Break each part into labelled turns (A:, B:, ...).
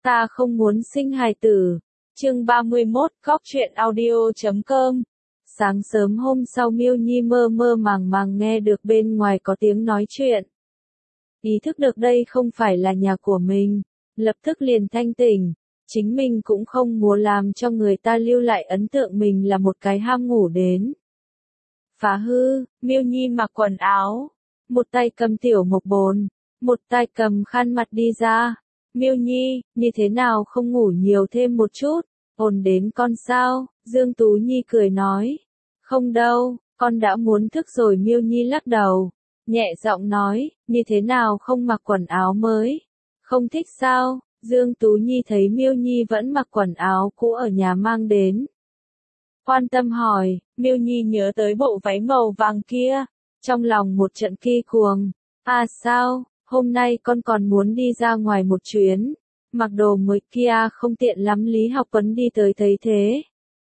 A: Ta không muốn sinh hài tử. Chương 31, Góc truyện audio.com. Sáng sớm hôm sau Miêu Nhi mơ mơ màng màng nghe được bên ngoài có tiếng nói chuyện. Ý thức được đây không phải là nhà của mình, lập tức liền thanh tỉnh. Chính mình cũng không muốn làm cho người ta lưu lại ấn tượng mình là một cái ham ngủ đến. Phá hư, Miêu Nhi mặc quần áo, một tay cầm tiểu mộc bồn, một tay cầm khăn mặt đi ra. Miêu Nhi, như thế nào không ngủ nhiều thêm một chút, ổn đến con sao? Dương Tú Nhi cười nói. Không đâu, con đã muốn thức rồi. Miêu Nhi lắc đầu, nhẹ giọng nói, như thế nào không mặc quần áo mới? Không thích sao? Dương Tú Nhi thấy Miêu Nhi vẫn mặc quần áo cũ ở nhà mang đến. Quan tâm hỏi, Miêu Nhi nhớ tới bộ váy màu vàng kia, trong lòng một trận kỳ cuồng. À sao, hôm nay con còn muốn đi ra ngoài một chuyến, mặc đồ mới kia không tiện lắm. Lý Học Tuấn đi tới thấy thế,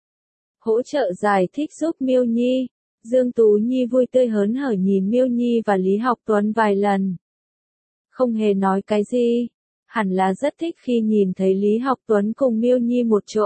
A: hỗ trợ giải thích giúp Miêu Nhi. Dương Tú Nhi vui tươi hớn hở nhìn Miêu Nhi và Lý Học Tuấn vài lần. Không hề nói cái gì, hẳn là rất thích khi nhìn thấy Lý Học Tuấn cùng Miêu Nhi một chỗ.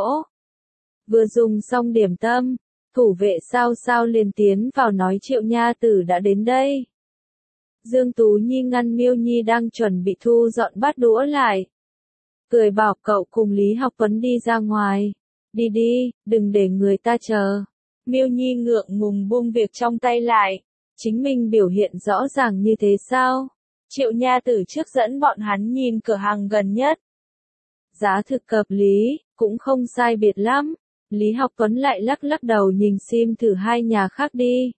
A: Vừa dùng xong điểm tâm, thủ vệ sao sao liền tiến vào nói Triệu nha tử đã đến đây. Dương Tú Nhi ngăn Miêu Nhi đang chuẩn bị thu dọn bát đũa lại. Cười bảo cậu cùng Lý Học Tuấn đi ra ngoài. Đi đi, đừng để người ta chờ. Miêu Nhi ngượng ngùng buông việc trong tay lại. Chính mình biểu hiện rõ ràng như thế sao? Triệu nha tử trước dẫn bọn hắn nhìn cửa hàng gần nhất. Giá thực hợp lý, cũng không sai biệt lắm. Lý Học Tuấn lại lắc lắc đầu nhìn xem thử hai nhà khác đi.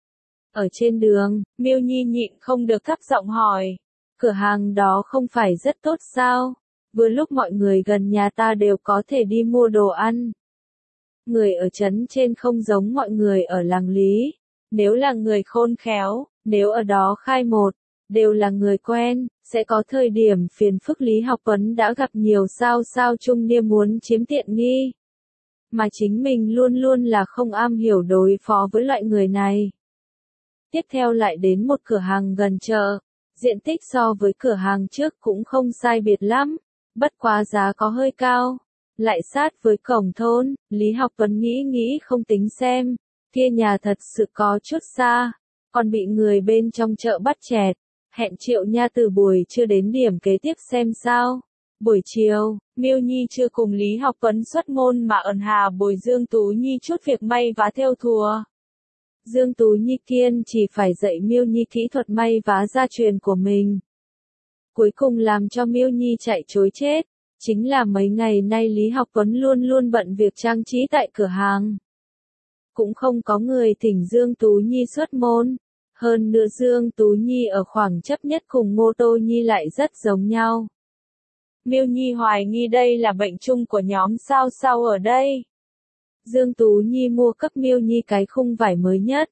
A: Ở trên đường, Miêu Nhi nhịn không được thấp giọng hỏi, cửa hàng đó không phải rất tốt sao? Vừa lúc mọi người gần nhà ta đều có thể đi mua đồ ăn. Người ở trấn trên không giống mọi người ở làng Lý. Nếu là người khôn khéo, nếu ở đó khai một, đều là người quen, sẽ có thời điểm phiền phức. Lý Học Tuấn đã gặp nhiều sao trung niên muốn chiếm tiện nghi. Mà chính mình luôn luôn là không am hiểu đối phó với loại người này. Tiếp theo lại đến một cửa hàng gần chợ, diện tích so với cửa hàng trước cũng không sai biệt lắm, bất quá giá có hơi cao, lại sát với cổng thôn. Lý Học Tuấn nghĩ không tính xem, kia nhà thật sự có chút xa, còn bị người bên trong chợ bắt chẹt, hẹn Triệu nha từ buổi trưa đến điểm kế tiếp xem sao. Buổi chiều, Miêu Nhi chưa cùng Lý Học Tuấn xuất môn mà ẩn hà bồi Dương Tú Nhi chút việc may vá thêu thùa. Dương Tú Nhi kiên chỉ phải dạy Miêu Nhi kỹ thuật may vá gia truyền của mình. Cuối cùng làm cho Miêu Nhi chạy trối chết, chính là mấy ngày nay Lý Học Tuấn luôn luôn bận việc trang trí tại cửa hàng. Cũng không có người thỉnh Dương Tú Nhi xuất môn. Hơn nữa Dương Tú Nhi ở khoảng chấp nhất cùng Ngô Tô Nhi lại rất giống nhau. Miêu Nhi hoài nghi đây là bệnh chung của nhóm sao sao ở đây. Dương Tú Nhi mua cấp Miêu Nhi cái khung vải mới nhất.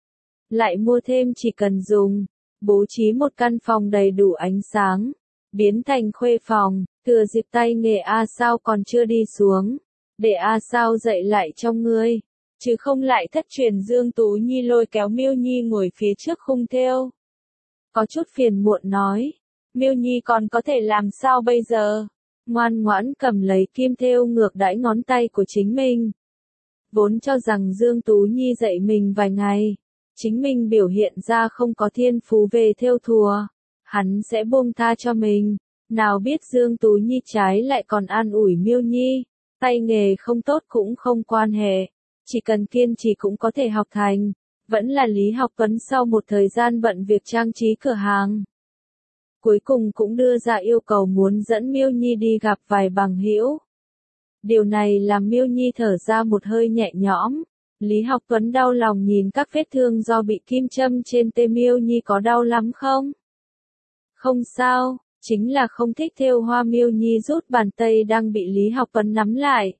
A: Lại mua thêm chỉ cần dùng, bố trí một căn phòng đầy đủ ánh sáng, biến thành khuê phòng, thừa dịp tay nghề A Sao còn chưa đi xuống, để A Sao dạy lại trong ngươi, chứ không lại thất truyền. Dương Tú Nhi lôi kéo Miêu Nhi ngồi phía trước khung thêu. Có chút phiền muộn nói, Miêu Nhi còn có thể làm sao bây giờ? Ngoan ngoãn cầm lấy kim thêu ngược đãi ngón tay của chính mình. Vốn cho rằng Dương Tú Nhi dạy mình vài ngày, chính mình biểu hiện ra không có thiên phú về thêu thùa, hắn sẽ buông tha cho mình. Nào biết Dương Tú Nhi trái lại còn an ủi Miêu Nhi, tay nghề không tốt cũng không quan hệ, chỉ cần kiên trì cũng có thể học thành. Vẫn là Lý Học Tuấn sau một thời gian bận việc trang trí cửa hàng, cuối cùng cũng đưa ra yêu cầu muốn dẫn Miêu Nhi đi gặp vài bằng hữu. Điều này làm Miêu Nhi thở ra một hơi nhẹ nhõm. Lý Học Tuấn đau lòng nhìn các vết thương do bị kim châm trên tay. Miêu Nhi có đau lắm không? Không sao, chính là không thích thêu hoa. Miêu Nhi rút bàn tay đang bị Lý Học Tuấn nắm lại.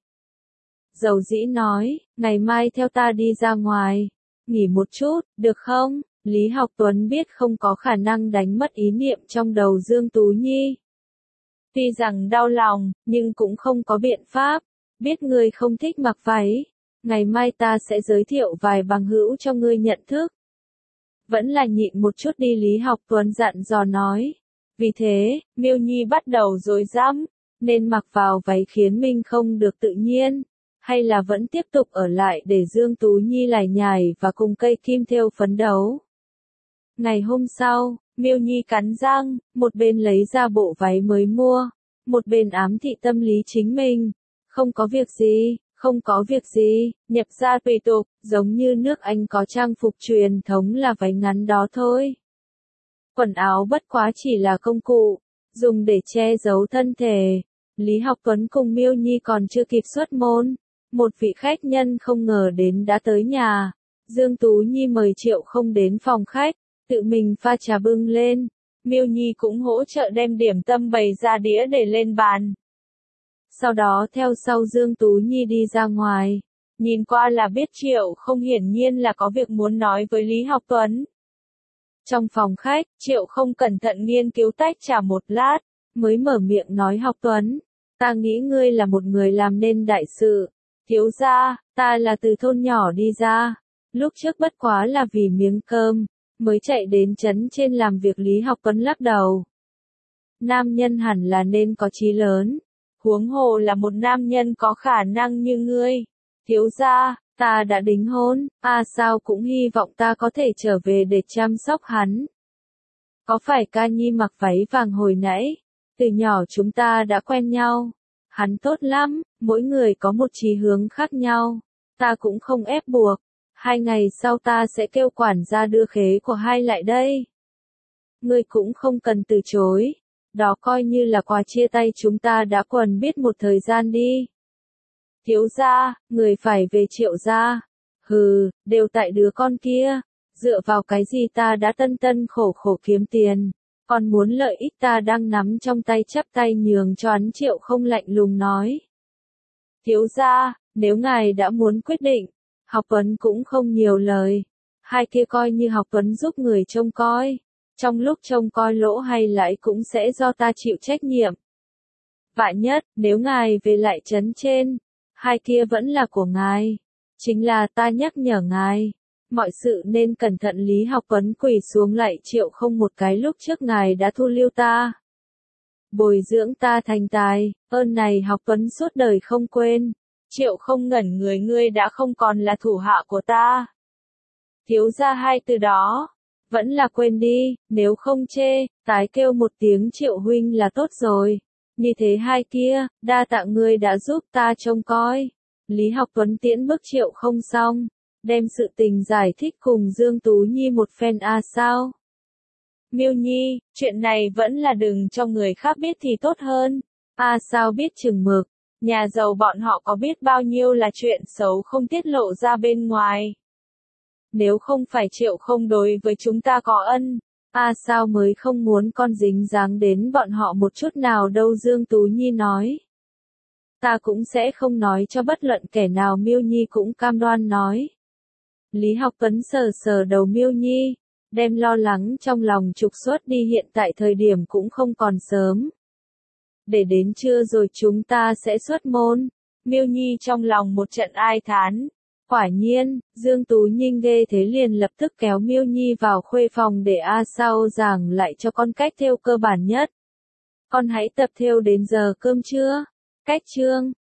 A: Dầu dĩ nói, ngày mai theo ta đi ra ngoài, nghỉ một chút, được không? Lý Học Tuấn biết không có khả năng đánh mất ý niệm trong đầu Dương Tú Nhi. Tuy rằng đau lòng, nhưng cũng không có biện pháp. Biết ngươi không thích mặc váy, ngày mai ta sẽ giới thiệu vài bằng hữu cho ngươi nhận thức. Vẫn là nhịn một chút đi. Lý Học Tuấn dặn dò nói. Vì thế, Miêu Nhi bắt đầu rối rắm. Nên mặc vào váy khiến mình không được tự nhiên, hay là vẫn tiếp tục ở lại để Dương Tú Nhi lải nhải và cùng cây kim thêu phấn đấu. Ngày hôm sau, Miêu Nhi cắn răng, một bên lấy ra bộ váy mới mua, một bên ám thị tâm lý chính mình. Không có việc gì, không có việc gì, nhập gia tùy tục, giống như nước Anh có trang phục truyền thống là váy ngắn đó thôi. Quần áo bất quá chỉ là công cụ, dùng để che giấu thân thể. Lý Học Tuấn cùng Miêu Nhi còn chưa kịp xuất môn, một vị khách nhân không ngờ đến đã tới nhà. Dương Tú Nhi mời Triệu Không đến phòng khách, tự mình pha trà bưng lên. Miêu Nhi cũng hỗ trợ đem điểm tâm bày ra đĩa để lên bàn. Sau đó theo sau Dương Tú Nhi đi ra ngoài, nhìn qua là biết Triệu Không hiển nhiên là có việc muốn nói với Lý Học Tuấn. Trong phòng khách, Triệu Không cẩn thận nghiên cứu tách trà một lát, mới mở miệng nói Học Tuấn, ta nghĩ ngươi là một người làm nên đại sự. Thiếu gia, ta là từ thôn nhỏ đi ra, lúc trước bất quá là vì miếng cơm, mới chạy đến trấn trên làm việc. Lý Học Tuấn lắc đầu. Nam nhân hẳn là nên có chí lớn, huống hồ là một nam nhân có khả năng như ngươi. Thiếu gia, ta đã đính hôn, sao cũng hy vọng ta có thể trở về để chăm sóc hắn. Có phải ca nhi mặc váy vàng hồi nãy, từ nhỏ chúng ta đã quen nhau. Hắn tốt lắm, mỗi người có một chí hướng khác nhau, ta cũng không ép buộc. 2 ngày sau ta sẽ kêu quản gia đưa khế của hai lại đây. Ngươi cũng không cần từ chối, đó coi như là quà chia tay chúng ta đã quen biết một thời gian đi. Thiếu gia, người phải về Triệu gia. Hừ, đều tại đứa con kia, dựa vào cái gì ta đã tân tân khổ khổ kiếm tiền, còn muốn lợi ích ta đang nắm trong tay chắp tay nhường cho hắn. Triệu Không lạnh lùng nói. Thiếu gia, nếu ngài đã muốn quyết định, Học Tuấn cũng không nhiều lời. Hai kia coi như Học Tuấn giúp người trông coi, trong lúc trông coi lỗ hay lãi cũng sẽ do ta chịu trách nhiệm. Vạn nhất, nếu ngài về lại trấn trên, hai kia vẫn là của ngài. Chính là ta nhắc nhở ngài, mọi sự nên cẩn thận. Lý Học Tuấn quỳ xuống lạy Triệu Không một cái. Lúc trước ngài đã thu lưu ta, bồi dưỡng ta thành tài, ơn này Học Tuấn suốt đời không quên. Triệu Không ngẩn người, ngươi đã không còn là thủ hạ của ta. Thiếu gia hai từ đó, vẫn là quên đi, nếu không chê, tái kêu một tiếng Triệu huynh là tốt rồi. Như thế hai kia, đa tạ ngươi đã giúp ta trông coi. Lý Học Tuấn tiễn bước Triệu Không xong, đem sự tình giải thích cùng Dương Tú Nhi một phen. Sao? Miêu Nhi, chuyện này vẫn là đừng cho người khác biết thì tốt hơn. Sao biết chừng mực, nhà giàu bọn họ có biết bao nhiêu là chuyện xấu không tiết lộ ra bên ngoài. Nếu không phải Triệu Không đối với chúng ta có ân, sao mới không muốn con dính dáng đến bọn họ một chút nào đâu. Dương Tú Nhi nói. Ta cũng sẽ không nói cho bất luận kẻ nào. Miêu Nhi cũng cam đoan nói. Lý Học Tuấn sờ sờ đầu Miêu Nhi, đem lo lắng trong lòng trục xuất đi. Hiện tại thời điểm cũng không còn sớm, để đến trưa rồi chúng ta sẽ xuất môn. Miêu Nhi trong lòng một trận ai thán. Quả nhiên, Dương Tú Nhi ghê thế liền lập tức kéo Miêu Nhi vào khuê phòng để sao giảng lại cho con cách thêu cơ bản nhất. Con hãy tập thêu đến giờ cơm trưa. Cách chương